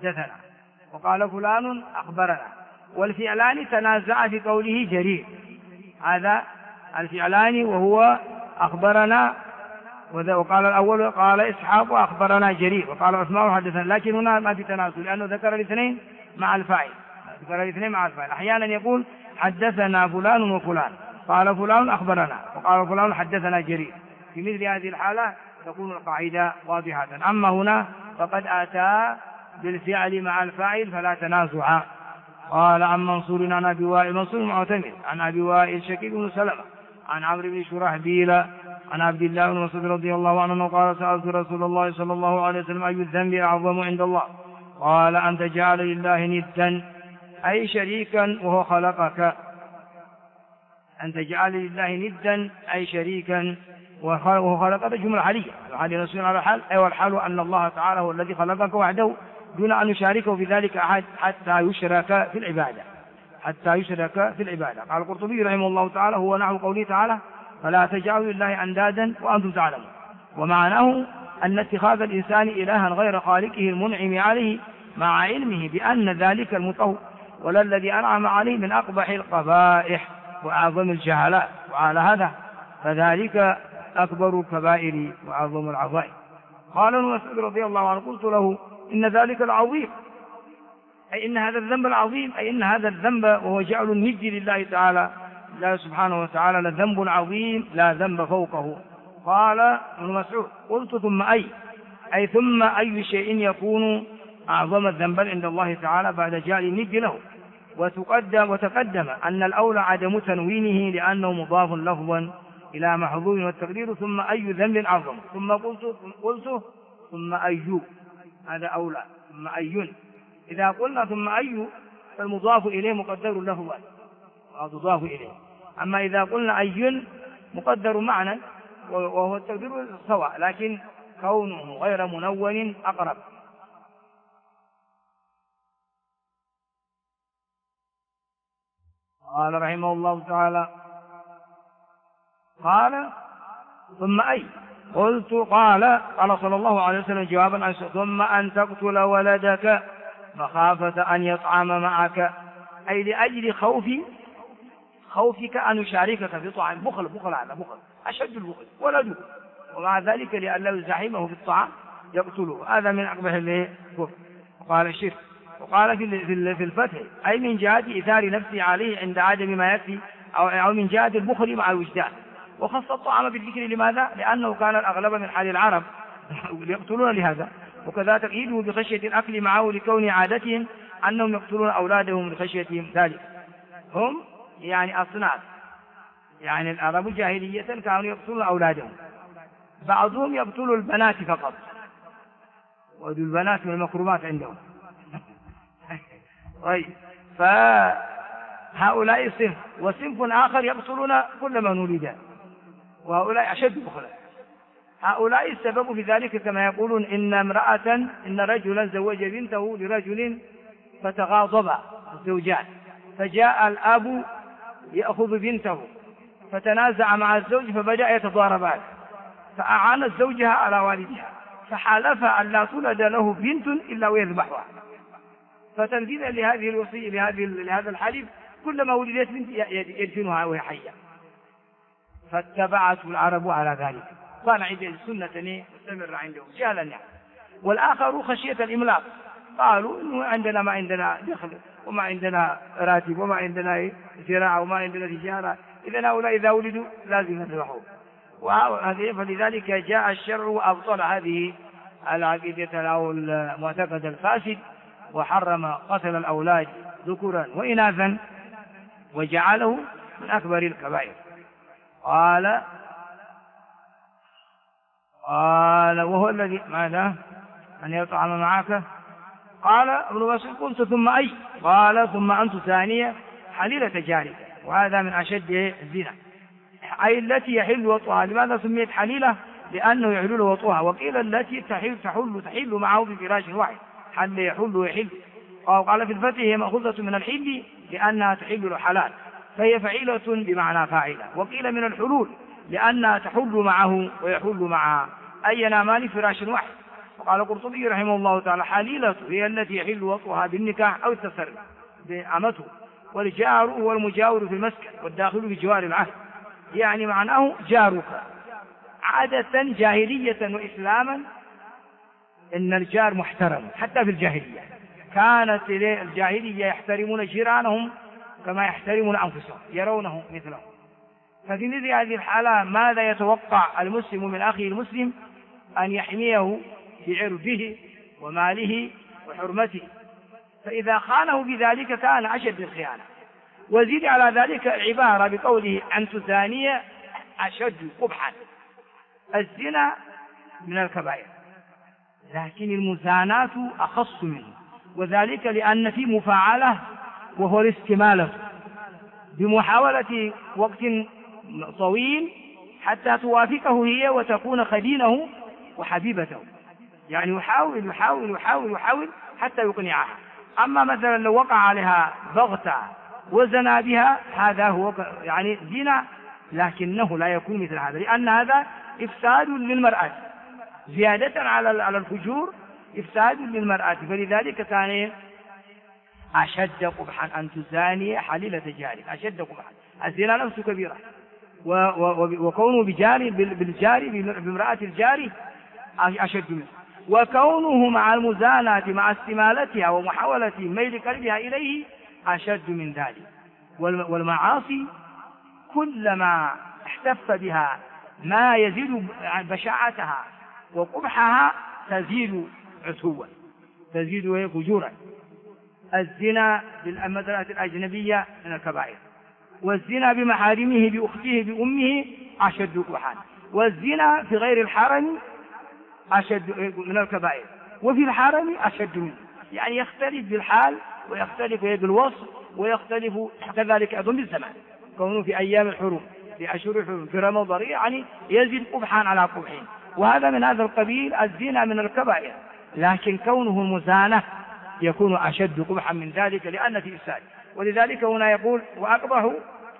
حدثنا، وقال فلان أخبرنا. والفعلان تنازع في قوله جرير، هذا الفعلان وهو أخبرنا، وقال الأول قال إسحاق أخبرنا جرير، وقال عثمان حدثنا، لكن هنا ما في تناسل لأنه ذكر الاثنين مع الفاعل، أحيانا يقول حدثنا فلان وفلان، قال فلان أخبرنا، وقال فلان حدثنا جرير. في مثل هذه الحالة تكون القاعدة واضحة. أما هنا فقد أتى بالفعل مع الفاعل فلا تنازع. قال عن منصور عن أبي وائل، منصور معتمد، عن أبي وائل شقيق بن سلمة عن عمرو بن شرحبيل عن عبد الله بن مسعود رضي الله عنه قال سألت رسول الله صلى الله عليه وسلم أي الذنب أعظم عند الله؟ قال أن تجعل لله ندا أي شريكا وهو خلقك. أن تجعل لله ندا أي شريكا وهو خلقك، جملة حالية، الحال نسون على الحال، أي والحال أن الله تعالى هو الذي خلقك وحده دون أن يشاركه في ذلك أحد حتى يشرك في العبادة. قال القرطبي رحمه الله تعالى هو نحو قوله تعالى فلا تجعلوا لله أندادا وأنتم تعلمون، ومعناه أن اتخاذ الإنسان إلها غير خالقه المنعم عليه مع علمه بأن ذلك المطهر ولا الذي أنعم عليه من أقبح القبائح وأعظم الجهالات، وعلى هذا فذلك أكبر الكبائر وأعظم العظائم. قال ابن مسعود رضي الله عنه قلت له إن ذلك العظيم، أي إن هذا الذنب العظيم، أي إن هذا الذنب وهو جعل الند لله تعالى الله سبحانه وتعالى لذنب عظيم لا ذنب فوقه. قال ابن مسعود قلت ثم أي ثم أي شيء يكون أعظم الذنب عند الله تعالى بعد جعل الند له؟ وتقدم أن الأولى عدم تنوينه لأنه مضاف لفظا إلى محظور، والتقدير ثم أي ذنب أعظم، ثم قلت ثم أي، هذا أولى، ثم أي. إذا قلنا ثم أي فالمضاف إليه مقدر لفظا أو تضاف إليه، أما إذا قلنا أي مقدر معنى وهو التقدير سواء، لكن كونه غير منون أقرب. قال رحمه الله تعالى قال ثم أي قلت قال صلى الله عليه وسلم جوابا عن ثم أن تقتل ولدك مخافة أن يطعم معك، أي لأجل خوفك أن يشاركك في طعام، بخل أشد البخل ولده، ومع ذلك لأن له زحمه في الطعام يقتله، هذا من أقبح الكفر. وقال الشرك، وقال في الفتح أي من جهة إثار نفسه عليه عند عدم ما يكفي، أو من جهة البخل مع الوجدان. وخص الطعام بالذكر لماذا؟ لأنه كان الأغلب من حال العرب يقتلون لهذا، وكذا تقييده بخشية الأكل معه لكون عادتهم أنهم يقتلون أولادهم لخشيتهم ذلك. هم يعني أصناف، يعني العرب جاهلية كانوا يقتلون أولادهم، بعضهم يقتل البنات فقط، وذو البنات من المكرمات عندهم. طيب، فهؤلاء صنف، وصنف آخر يقتلون كل من ولد، وهؤلاء أشد بخلا. هؤلاء السبب في ذلك كما يقولون إن رجلا زوج بنته لرجل فتغاضب الزوجان، فجاء الأب يأخذ بنته فتنازع مع الزوج فبدأ يتضاربان، فأعانت زوجها على والدها فحلف أن لا تولد له بنت إلا ويذبحها، فتنفيذا لهذه الوصية لهذا الحلف كلما ولدت بنت يدفنها وهي حية، فاتبعته العرب على ذلك، كان عندهم سنة مستمرة عندهم جهلا يعني. والآخر خشية الإملاق، قالوا إنه عندنا ما عندنا دخل وما عندنا راتب وما عندنا زراعة وما عندنا تجارة، إذن هؤلاء إذا ولدوا لازم يذبحوا، فلذلك جاء الشرع وأبطل هذه العقيدة أو المعتقد الفاسد، وحرم قتل الأولاد ذكرا وإناثا وجعله من أكبر الكبائر. قال وهو الذي ماذا أن يطعم معك. قال ابن مسعود قلت ثم أي؟ قال ثم أنت ثانية حليلة جارك، وهذا من أشد الزنا، أي التي يحل وطئها. لماذا سميت حليلة؟ لأنه يحل وطئها، وقيل التي تحل معه في فراش واحد، حل يحل ويحل. قال في الفتح هي مأخوذة من الحل لأنها تحل الحلال، فهي فعيلة بمعنى فاعلة. وقيل من الحلول لأنها تحل معه ويحل معها، أي ينامان فراش واحد، وقال القرطبي رحمه الله تعالى: حليلة هي التي يحل وطئها بالنكاح أو التسري بأمته، والجار هو المجاور في المسكن والداخل بجوار العهد، يعني معناه جارك. عادة جاهلية وإسلاما إن الجار محترم، حتى في الجاهلية كانت الجاهلية يحترمون جيرانهم كما يحترمون أنفسهم، يرونه مثلهم. ففي مثل هذه الحالة ماذا يتوقع المسلم من أخيه المسلم؟ أن يحميه بعرضه وماله وحرمته، فإذا خانه بذلك كان أشد الخيانة. وزيد على ذلك عبارة بقوله: أن تزاني أشد قبحا. الزنا من الكبائر، لكن المزاناة أخص منه، وذلك لأن في مفاعلة وهو الاستمالة بمحاولة وقت طويل حتى توافقه هي وتكون خدينه وحبيبته، يعني يحاول يحاول يحاول يحاول حتى يقنعها. أما مثلا لو وقع عليها بغتة وزنا بها، هذا هو يعني زنا، لكنه لا يكون مثل هذا، لأن هذا إفساد للمرأة زيادة على الفجور، إفساد للمرأة. فلذلك كان أشد قبحا أن تزاني حليلة جارك، أشد قبحا. الزنا نفسه كبيرة، وكونه بالجاري بامرأة الجاري أشد منه، وكونه مع المزاناة مع استمالتها ومحاولة ميل قلبها إليه أشد من ذلك. والمعاصي كلما احتف بها ما يزيد بشاعتها وقبحها تزيد عتوا، تزيد فجورا. الزنا بالمرأة الأجنبية من الكبائر، والزنا بمحارمه بأخته بأمه أشد قبحا، والزنا في غير الحرم أشد من الكبائر، وفي الحرم أشد منه. يعني يختلف بالحال ويختلف بالوصف ويختلف كذلك أيضا بالزمان. كونه في أيام الحرم في أشهر الحرم في رمضان يعني يزيد قبحا على قبحين، وهذا من هذا القبيل. الزنا من الكبائر، لكن كونه مزانة يكون أشد قبحا من ذلك لأن في إفساد. ولذلك هنا يقول: وأقبح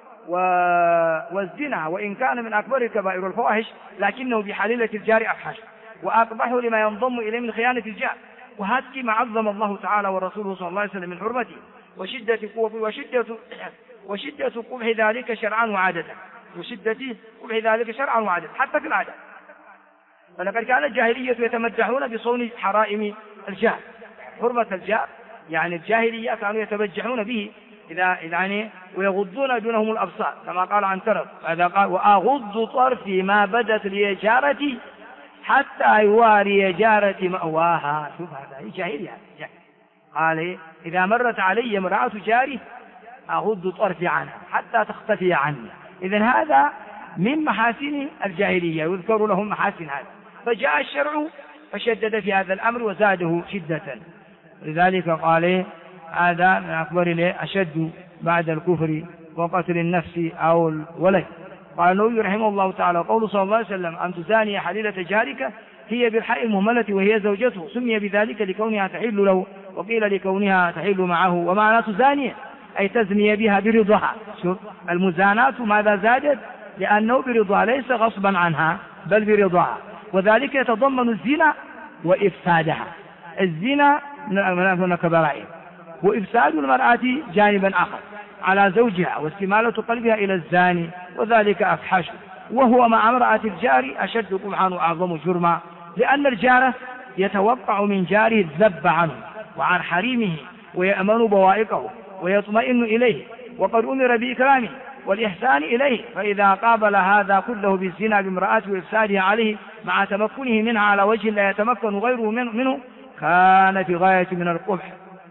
والزنا وإن كان من أكبر الكبائر والفواحش لكنه بحليلة الجار أفحش، وأقبح لما ينضم إليه من خيانة الجار. وهذا ما عظم الله تعالى ورسوله صلى الله عليه وسلم من حرمته وشدة قوته وشدة قبح ذلك شرعا وعادة، وشدة قبح ذلك شرعا وعادة حتى في العادة. فلقد كان الجاهلية يتمدحون بصون حرائم الجار، حرمة الجار، يعني الجاهلية كانوا يتبجحون به يعني ويغضون دونهم الأبصار، كما قال عن ترف: هذا قال: وأغض طرفي ما بدت لي جارتي حتى يواري جارتي مأواها. شوف هذا جاهلية. قال: إذا مرت علي امرأة جاري أغض طرفي عنها حتى تختفي عني. إذن هذا من محاسن الجاهلية، يذكر لهم محاسن هذا. فجاء الشرع فشدد في هذا الأمر وزاده شدة. لذلك قال: هذا من أكبر أشد بعد الكفر وقتل النفس أو الولد. قال النووي رحمه الله تعالى: قول صلى الله عليه وسلم: أن تزاني حليلة جارك هي بالحق المهملة وهي زوجته، سمي بذلك لكونها تحل له، وقيل لكونها تحل معه. ومعنى تزاني أي تزني بها برضاها. شوف المزاناة ماذا زادت؟ لأنه برضاها ليس غصبا عنها بل برضاها، وذلك يتضمن الزنا وإفسادها. الزنا من الكبائر، وإفساد المرأة جانبا آخر على زوجها واستمالة قلبها إلى الزاني، وذلك أفحش، وهو مع امرأة الجار أشد قبحا وأعظم جرما، لأن الجار يتوقع من جاره الذب عنه وعن حريمه ويأمن بوائقه ويطمئن إليه، وقد أمر بإكرامه والإحسان إليه. فإذا قابل هذا كله بالزنا بامرأته وإفسادها عليه مع تمكنه منها على وجه لا يتمكن غيره منه كان في غاية من القبح.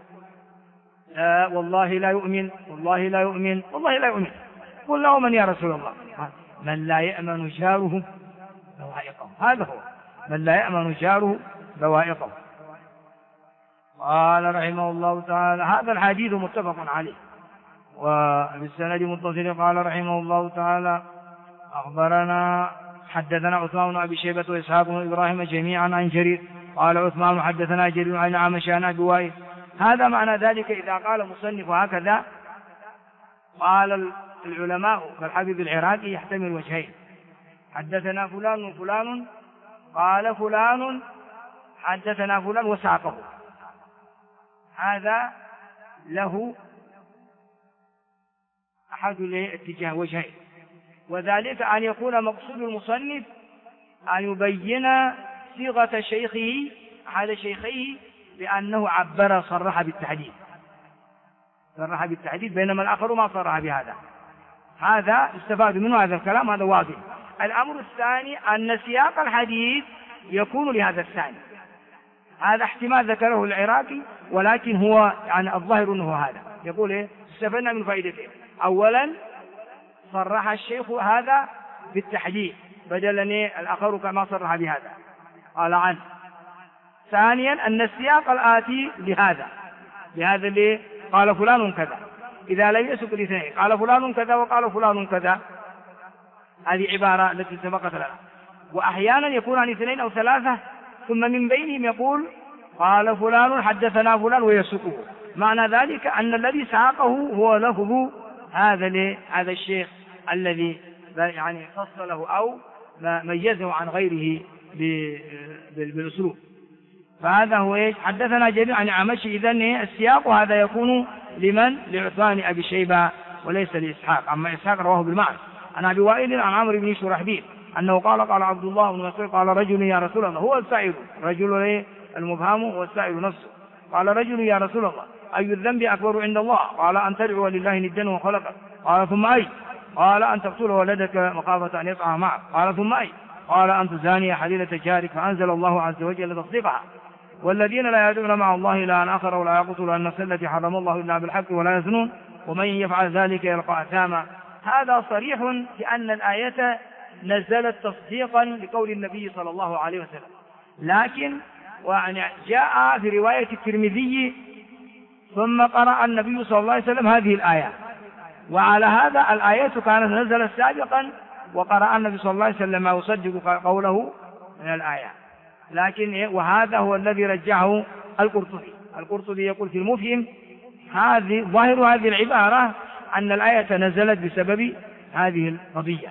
والله لا يؤمن، والله لا يؤمن، والله لا يؤمن. قل له: من يا رسول الله؟ من لا يأمن جاره بوائقه. هذا هو من لا يأمن جاره بوائقه. قال رحمه الله تعالى: هذا الحديث متفق عليه وبالسند متصل. قال رحمه الله تعالى: حدثنا عثمان بن أبي شيبة وإسحاق بن إبراهيم جميعا عن جرير. قال عثمان: حدثنا جرير عن أعمش عن أبي وائل. هذا معنى ذلك إذا قال مصنف هكذا قال العلماء كالحافظ العراقي يحتمل وجهين: حدثنا فلان وفلان، قال فلان حدثنا فلان وساقه، هذا له أحد الاتجاه وجهين، وذلك أن يكون مقصود المصنف أن يبين صيغة شيخه أحد شيخيه بأنه عبر صرح بالتحديد، صرح بالتحديد، بينما الآخر ما صرح بهذا. هذا استفاد منه هذا الكلام، هذا واضح. الأمر الثاني أن سياق الحديث يكون لهذا الثاني، هذا احتمال ذكره العراقي، ولكن هو يعني الظاهر أنه هذا. يقول استفدنا من فائدتين: أولا صرح الشيخ هذا بالتحديد بدلا الآخر كما صرح بهذا قال عنه. ثانيا أن السياق الآتي لهذا اللي قال فلان كذا، إذا لم يسق الاثنين قال فلان كذا وقال فلان كذا، هذه عبارة التي سبقت لنا. وأحيانا يكون عن اثنين أو ثلاثة ثم من بينهم يقول قال فلان حدثنا فلان ويسقه، معنى ذلك أن الذي ساقه هو لفظ هذا الشيخ الذي يعني فصله أو ميزه عن غيره بالأسلوب. فهذا هو حدثنا جرير عن عمش. إذن السياق هذا يكون لمن؟ لعثمان أبي شيبة وليس لإسحاق. أما إسحاق رواه بالمعنى عن أبي وائل عن عمرو بن شرحبيل أنه قال عبد الله بن مسعود قال رجل يا رسول الله، هو السائل، رجل المبهم هو السائل نفسه، قال رجل يا رسول الله أي الذنب أكبر عند الله؟ قال أن تدعو لله ندا وخلقك. قال ثم أي؟ قال أن تقتل ولدك مخافة أن يطعم معك. قال ثم أي؟ قال أن تزاني حليلة جارك. فأنزل الله عز وجل تصديقها: والذين لا يدعون مع الله إلها آخر ولا يقتلون النفس التي حرم الله إلا بالحق ولا يزنون ومن يفعل ذلك يلقى أثاما. هذا صريح بأن الآية نزلت تصديقا لقول النبي صلى الله عليه وسلم، لكن جاء في رواية الترمذي ثم قرأ النبي صلى الله عليه وسلم هذه الآية، وعلى هذا الآية كانت نزلت سابقا وقرأ النبي صلى الله عليه وسلم ما يصدق قوله من الآية. لكن وهذا هو الذي رجعه القرطبي يقول في المفهم ظاهر هذه العبارة أن الآية نزلت بسبب هذه القضية،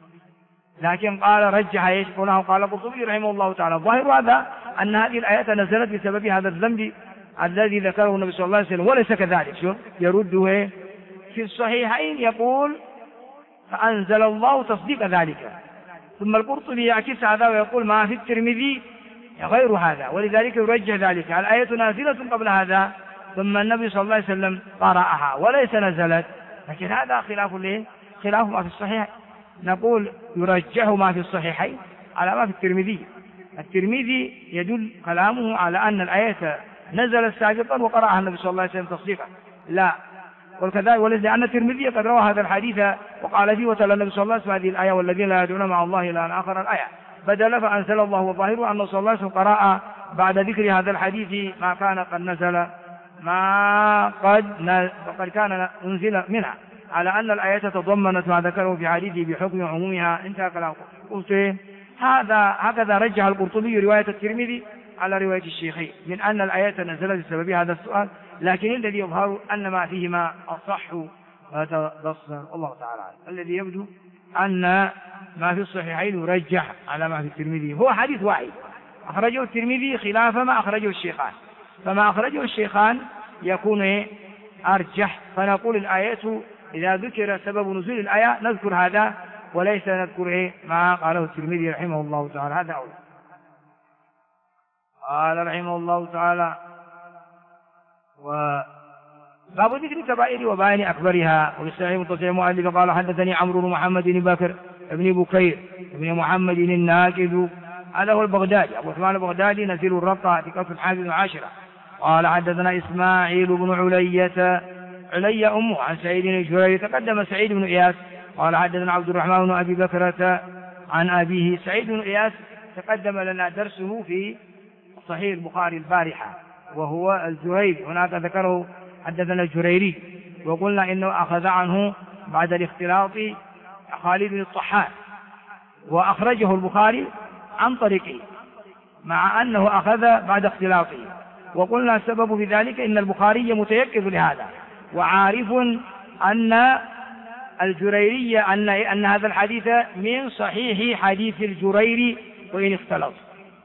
لكن قال رجح يشبهه. قال القرطبي رحمه الله تعالى ظاهر هذا أن هذه الآية نزلت بسبب هذا الذنب الذي ذكره النبي صلى الله عليه وسلم، وليس كذلك. يرده في الصحيحين يقول فأنزل الله تصديق ذلك، ثم القرطبي يعكس هذا ويقول ما في الترمذي غير هذا، ولذلك يرجح ذلك. الآية نازلة قبل هذا ثم النبي صلى الله عليه وسلم قرأها وليس نزلت، لكن هذا خلاف ما في الصحيح. نقول يرجح ما في الصحيحين على ما في الترمذي. الترمذي يدل كلامه على أن الآية نزلت سابقا وقرأها النبي صلى الله عليه وسلم تصديقا، لا وكذلك لأن الترمذي قد روى هذا الحديث وقال فيه وتلا النبي صلى الله عليه وسلم هذه الآية والذين لا يدعون مع الله إلى آخر الآية بدل فأنزل الله وظاهره أنه صلى الله عليه وسلم قرأ بعد ذكر هذا الحديث ما كان قد نزل قد كان أنزل منها، على أن الآية تضمنت ما ذكره في حديثه بحكم عمومها. انتهى كلامه. قلت هكذا رجح القرطبي رواية الترمذي على رواية الشيخين من أن الآية نزلت بسبب هذا السؤال، لكن الذي يظهر أن ما فيهما أصح وتبصر الله تعالى. الذي يبدو أن ما في الصحيحين يرجح على ما في الترمذي، هو حديث واحد أخرجه الترمذي خلاف ما أخرجه الشيخان، فما أخرجه الشيخان يكون أرجح. فنقول الآية إذا ذكر سبب نزول الآية نذكر هذا وليس نذكر ما قاله الترمذي رحمه الله تعالى. هذا أول. قال رحمه الله تعالى باب ذكر الكبائر وبيان أكبرها. وبالصحيح متصل المؤلف قال حدثني عمرو بن محمد بن بكر بن بكير بن محمد الناقد، هذا هو البغدادي أبو عثمان البغدادي نزيل الرقة في قصة حافظ عاشرة. قال حدثنا إسماعيل بن علية أمه عن سعيد بن جرير تقدم سعيد بن إياس. قال حدثنا عبد الرحمن بن أبي بكرة عن أبيه. سعيد بن إياس تقدم لنا درسه في صحيح البخاري البارحة وهو الزهيري، هناك ذكره حدثنا الجريري وقلنا إنه أخذ عنه بعد الاختلاط خالد بن الطحان وأخرجه البخاري عن طريقه مع أنه أخذ بعد اختلاطه، وقلنا السبب في ذلك إن البخاري متيقظ لهذا وعارف أن الجريري أن هذا الحديث من صحيح حديث الجريري وإن اختلط،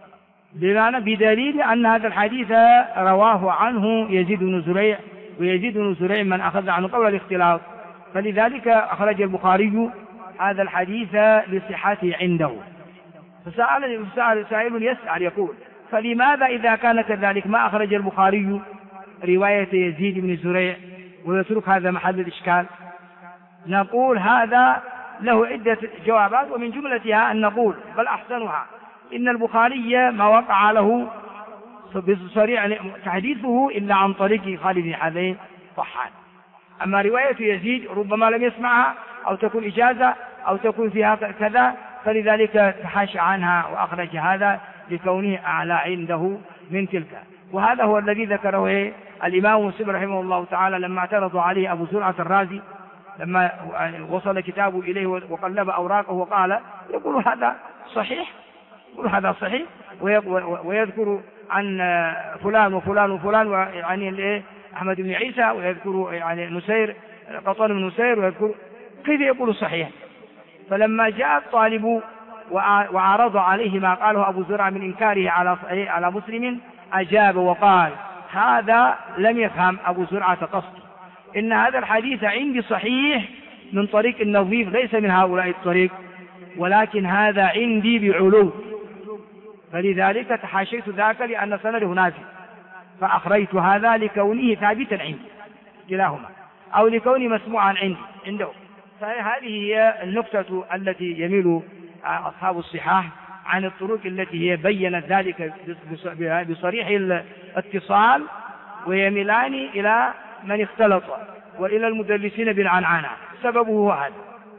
بمعنى بدليل أن هذا الحديث رواه عنه يزيد بن زريع، ويزيد بن زريع من أخذ عنه قبل الاختلاط، فلذلك أخرج البخاري هذا الحديث لصحته عنده. فسأل سائل يسأل يقول: فلماذا إذا كان كذلك ما أخرج البخاري رواية يزيد بن زريع ويترك هذا محل الإشكال؟ نقول هذا له عدة جوابات، ومن جملتها أن نقول بل أحسنها إن البخاري ما وقع له بصريح تحديثه إلا عن طريق خالد بن حذين طحان. أما رواية يزيد ربما لم يسمعها أو تكون إجازة أو تكون فيها كذا، فلذلك تحاشى عنها وأخرج هذا لكونه أعلى عنده من تلك. وهذا هو الذي ذكره الإمام مسلم رحمه الله تعالى لما اعترض عليه أبو زرعة الرازي لما وصل كتابه إليه وقلب أوراقه وقال يقول هذا صحيح، يقول هذا صحيح، ويذكر عن فلان وفلان وفلان، ويعني أحمد بن عيسى، ويذكر يعني نسير قطان بن نسير، ويذكر كيف يقول صحيح. فلما جاء الطالب وعرض عليه ما قاله أبو زرع من إنكاره على مسلم أجاب وقال: هذا لم يفهم أبو زرعة قصدي، إن هذا الحديث عندي صحيح من طريق النظيف ليس من هؤلاء الطريق، ولكن هذا عندي بعلو، فلذلك تحاشيت ذاك لأن سنده نافي، فأخرجت هذا لكونه ثابتا عندي كلاهما، أو لكونه مسموعا عنده. فهذه هي النقطة التي يميل أصحاب الصحاح عن الطرق التي هي بينت ذلك بصريح الاتصال، ويميلان إلى من اختلط وإلى المدلسين بالعنعنة. سببه هو هذا.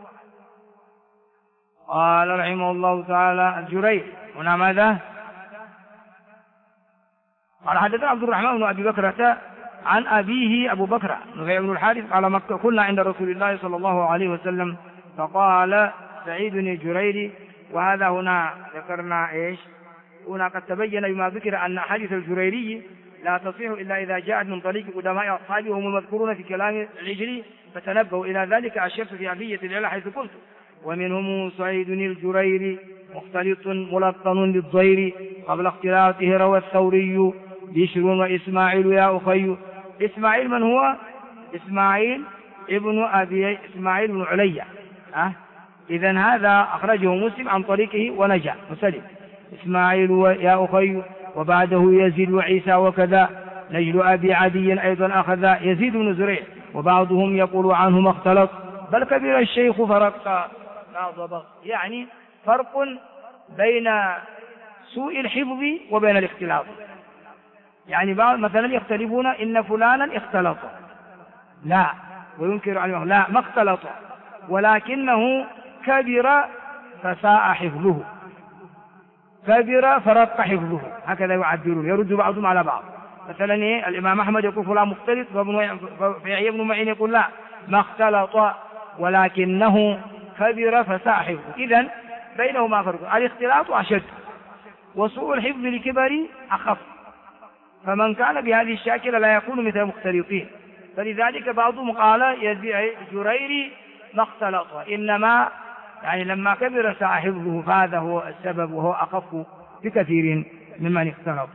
قال رحمه الله تعالى الجريري هنا ماذا؟ قال: حدثنا عبد الرحمن بن أبي بكرة عن أبيه أبو بكر نفيع بن الحارث قال: مكة كنا عند رسول الله صلى الله عليه وسلم، فقال سعيد الجريري. وهذا هنا ذكرنا إيش؟ هنا قد تبين بما ذكر أن حديث الجريري لا تصيح إلا إذا جاءت من طريق قدماء أصحابه هم المذكورون في كلام العجلي، فتنبهوا إلى ذلك. أشرت في عبية العلا حيث قلت: ومنهم سعيد الجريري مختلط ملقن للضير قبل اختلاطه روى الثوري بشر وإسماعيل يا أخي. إسماعيل من هو؟ إسماعيل ابن أبي إسماعيل بن عليا. إذن هذا أخرجه مسلم عن طريقه ونجا مسلم. إسماعيل يا أخي، وبعده يزيد وعيسى وكذا. نجل أبي عدي أيضا أخذ يزيد بن زريع، وبعضهم يقول عنه ما اختلط بل كبر الشيخ فرق لا ضبط، يعني فرق بين سوء الحفظ وبين الاختلاط. يعني بعض مثلا يختلفون إن فلانا اختلط، لا، وينكر عليه لا ما اختلط، ولكنه كبر فساء حفظه، كبر فرق حفظه، هكذا يعبرون، يرد بعضهم على بعض. مثلا الإمام أحمد يقول فلان مختلط، فيحيى بن معين يقول لا ما اختلط ولكنه كبر فساء حفظه. إذن بينهما فرق، الاختلاط أشد وسوء الحفظ لكبر أخف، فمن كان بهذه الشاكلة لا يكون مثل المختلطين. فلذلك بعضهم قال جريري ما اختلط، إنما يعني لما كبر ساء حفظه، فهذا هو السبب وهو أخف بكثير ممن اختلط.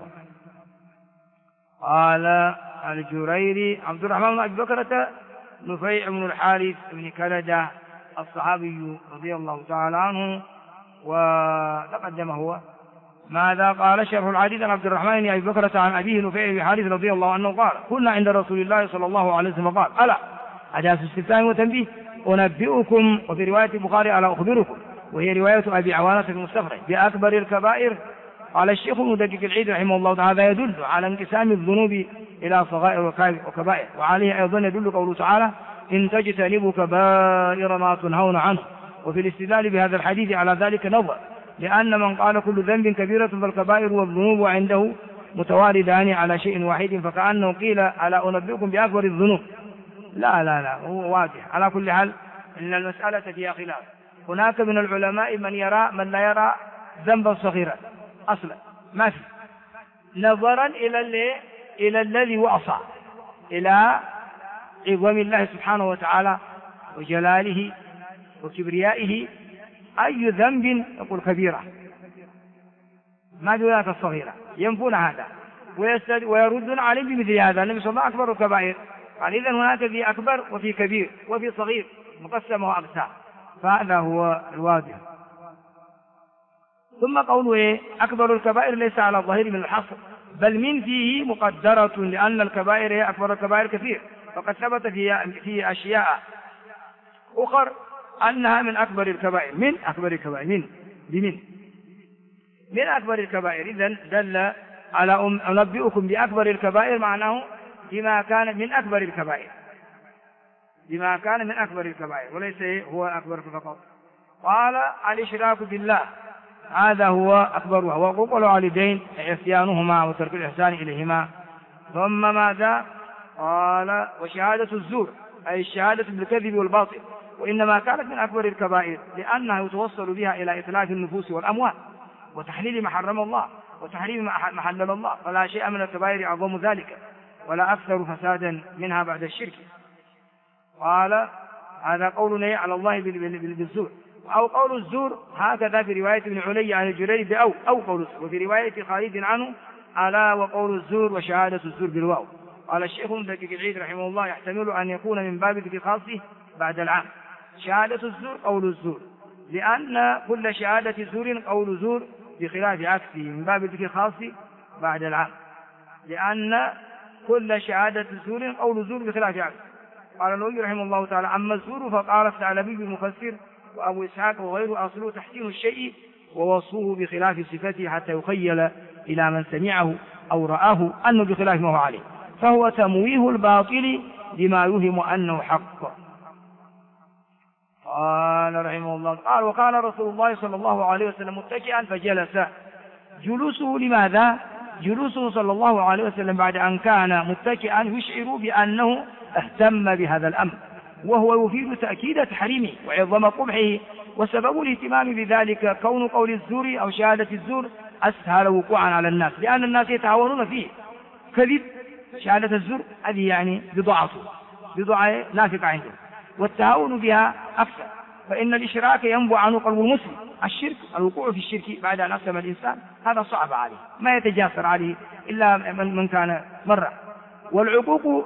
قال الجريري عبد الرحمن بن أبي بكرة نفيع بن الحارث بن كندة الصحابي رضي الله تعالى عنه، وتقدم هو. ماذا قال شرح الحديث عن عبد الرحمن بن أبي بكرة عن أبيه نفيع بن الحارث رضي الله عنه قال: كنا عند رسول الله صلى الله عليه وسلم قال: ألا أداة استفهام وتنبيه، أنبئكم، وفي رواية البخاري ألا أخبركم، وهي رواية أبي عوانة في المستخرج، بأكبر الكبائر. قال الشيخ مدقق العيد رحمه الله تعالى: هذا يدل على انقسام الذنوب إلى صغائر وكبائر، وعليه أيضا يدل قوله تعالى: إن تجتنبوا كبائر ما تنهون عنه. وفي الاستدلال بهذا الحديث على ذلك نظر، لأن من قال كل ذنب كبيرة فالكبائر والذنوب عنده متواردان على شيء واحد، فكأنه قيل: ألا أنبئكم بأكبر الذنوب؟ لا لا لا، هو واضح. على كل حال إن المسألة فيها خلاف. هناك من العلماء من لا يرى ذنبا صغيرا أصلا، ما في، نظرا إلى الذي وأصى، إلى عظم الله سبحانه وتعالى وجلاله وكبريائه، أي ذنب يقول كبيرة. ما في ولاية الصغيرة، ينفون هذا ويردون عليه بمثل هذا. النبي صلى الله عليه وسلم أكبر الكبائر قال إذن هناك في أكبر وفي كبير وفي صغير مقسم وأقسام، فهذا هو الواضح. ثم قوله إيه؟ أكبر الكبائر ليس على الظاهر من الحصر، بل من فيه مقدرة، لأن الكبائر هي أكبر الكبائر كثير، فقد ثبت في أشياء أخر أنها من أكبر الكبائر، من أكبر الكبائر، من أكبر الكبائر. إذن دل على أنبئكم بأكبر الكبائر معناه بما كان من أكبر الكبائر، بما كان من أكبر الكبائر وليس هو أكبر فقط. قال الإشراك بالله هذا هو أكبرها، وعقوق الوالدين عصيانهما وترك الإحسان إليهما. ثم ماذا؟ قال وشهادة الزور، أي الشهادة بالكذب والباطل، وإنما كانت من أكبر الكبائر لأنها يتوصل بها إلى إتلاف النفوس والأموال وتحليل ما حرم الله وتحريم ما حلل الله، فلا شيء من الكبائر أعظم ذلك ولا أكثر فسادا منها بعد الشرك. قال هذا قولنا على الله بالزور، أو قول الزور هكذا في رواية ابن علي عن الجريري أو قول الزور، وفي رواية خالد عنه ألا وقول الزور وشهادة الزور بالواو. قال الشيخ دقيق العيد رحمه الله يحتمل أن يكون من باب ذكر خاصه بعد العام، شهادة الزور قول الزور، لأن كل شهادة زور قول زور بخلاف عكسه من باب ذكر خاصه بعد العام، لأن كل شهادة زور قول زور بخلاف عكسه. قال النووي رحمه الله تعالى أما الزور فقال الثعلبي المفسر وأبو إسحاق وغيره أصله تحسين الشيء ووصفه بخلاف صفته حتى يخيل إلى من سمعه أو رآه أنه بخلاف ما هو عليه، فهو تمويه الباطل لما يوهم أنه حق. قال رحمه الله قال وقال رسول الله صلى الله عليه وسلم متكئا فجلس. جلوسه لماذا؟ جلوسه صلى الله عليه وسلم بعد أن كان متكئا يشعر بأنه اهتم بهذا الأمر، وهو يفيد تأكيد تحريمه وعظم قبحه، وسبب الاهتمام بذلك كون قول الزور أو شهادة الزور أسهل وقوعا على الناس، لأن الناس يتهاونون فيه. كذب شهادة الزور هذه يعني بضعة نافقة عندهم، والتهاون بها أكثر، فإن الإشراك ينبع عنه قلب المسلم. الشرك الوقوع في الشرك بعد أن أسلم الإنسان هذا صعب عليه، ما يتجاسر عليه إلا من كان مرة. والعقوق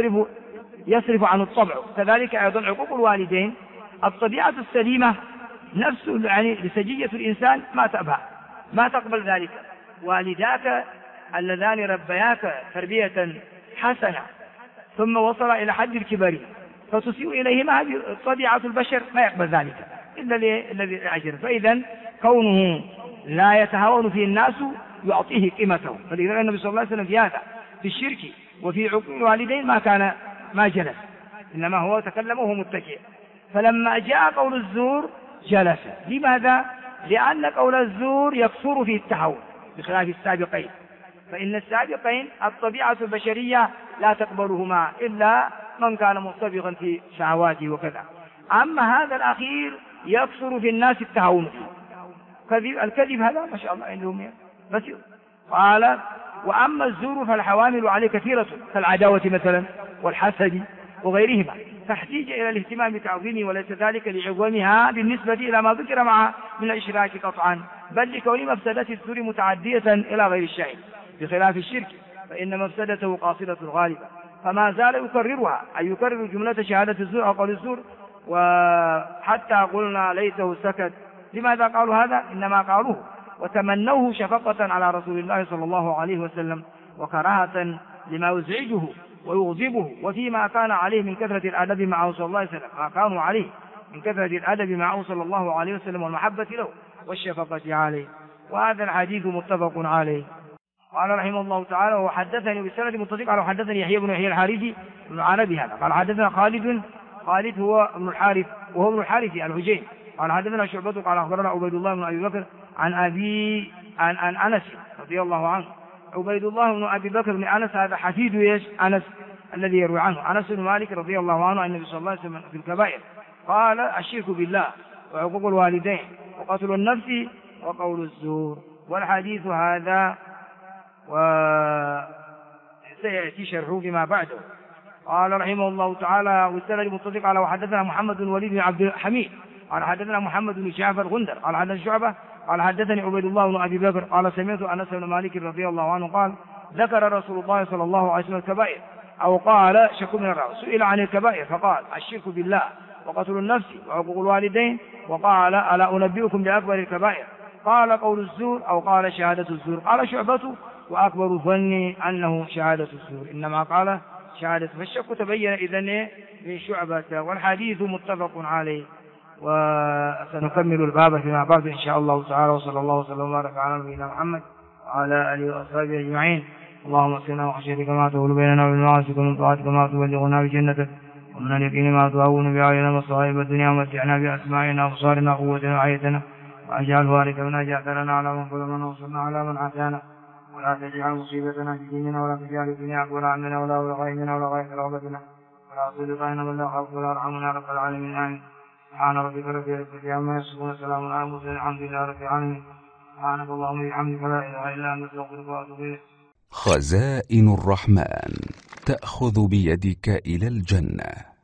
يصرف عن الطبع، كذلك أيضا عقوق الوالدين الطبيعة السليمة نفس يعني لسجية الإنسان ما تقبل ذلك. والداك اللذان ربياك تربية حسنة ثم وصل إلى حد الكبر فتسيء إليهما، هذه طبيعة البشر ما يقبل ذلك إلا الذي أجر. فإذا كونه لا يتهاون فيه الناس يعطيه قيمته، فلذلك النبي صلى الله عليه وسلم في هذا في الشرك وفي عقوق الوالدين ما جلس، إنما هو تكلم وهو متكئ. فلما جاء قول الزور جلس. لماذا؟ لأن قول الزور يكثر فيه التهاون بخلاف السابقين، فإن السابقين الطبيعة البشرية لا تقبلهما إلا من كان مستبقا في شهواته وكذا، أما هذا الأخير يكثر في الناس التهاون فيه. الكذب هذا ما شاء الله عندهم بسيط. قال وأما الزور فالحوامل عليه كثيرة كالعداوة مثلا والحسد وغيرهما، تحتاج إلى الاهتمام بتعظيمه، وليس ذلك لعظمها بالنسبة إلى ما ذكر معه من الإشراك قطعا، بل لكون مفسدة الزور متعدية إلى غير الشيء بخلاف الشرك، فإن مفسدته قاصرة الغالبة، فما زال يكررها، أي يكرر جملة شهادة الزور أو قول الزور، وحتى قلنا ليته سكت. لماذا قالوا هذا؟ إنما قالوه وتمنوه شفقة على رسول الله صلى الله عليه وسلم وكراهة لما يزعجه ويغضبه، وفيما كان عليه من كثرة الأدب معه صلى الله عليه وسلم، ما كانوا عليه من كثرة الأدب معه صلى الله عليه وسلم والمحبة له والشفقة عليه. وهذا الحديث متفق عليه. قال رحمه الله تعالى وحدثني بسند متصل قال حدثني يحيى بن يحيى الحارثي بن عربي هذا قال حدثنا خالد هو ابن الحارث وهو ابن الحارث الهجين قال حدثنا شعبة قال أخبرنا عبيد الله بن أبي بكر عن أنس رضي الله عنه. عبيد الله بن أبي بكر بن أنس هذا حفيد أنس الذي يروي عنه أنس بن مالك رضي الله عنه عن النبي صلى الله عليه وسلم في الكبائر قال الشرك بالله وعقوق الوالدين وقتل النفس وقول الزور. والحديث هذا وسيأتي شرحه فيما بعده. قال رحمه الله تعالى والسند متصل قال وحدثنا محمد بن وليد بن عبد الحميد قال حدثنا محمد بن جعفر غندر قال حدثنا شعبة قال حدثني عبيد الله بن أبي بكر قال سمعت أنس بن مالك رضي الله عنه قال ذكر رسول الله صلى الله عليه وسلم الكبائر أو قال شك من الراوي سئل عن الكبائر فقال الشرك بالله وقتل النفس وعقوق الوالدين وقال ألا أنبئكم بأكبر الكبائر قال قول الزور أو قال شهادة الزور قال شعبة وأكبر ظني أنه شهادة الزور إنما قال شهادة فالشك تبين إذن من شعبة والحديث متفق عليه. وسنكمل الباب فيما بعد إن شاء الله تعالى وصلى الله وسلم وبارك على نبينا محمد وعلى آله وأصحابه أجمعين. اللهم اغفرنا وخشيتك ما تقول بيننا وبين معاصيك ومن طاعتك ما تبلغنا بجنتك ومن اليقين ما تهون بعيننا مصائب الدنيا ومتعنا بأسماعنا وأبصارنا وقوتنا وحياتنا واجعل وارث منا جعلنا على من ظلمنا وانصرنا على من عادانا ولا تجعل مصيبتنا في ديننا ولا تجعل الدنيا أكبر همنا ولا مبلغ علمنا ولا غاية رغبتنا ولا تسلط علينا من لا يخافك ولا يرحمنا رب العالمين آمين. سبحان ربك رب العزة عما يصفون وسلام على المرسلين الحمد لله رب العالمين. سبحانك اللهم وبحمدك لا إله إلا أنت أستغفرك وأتوب إليك. خزائن الرحمن تأخذ بيدك إلى الجنة.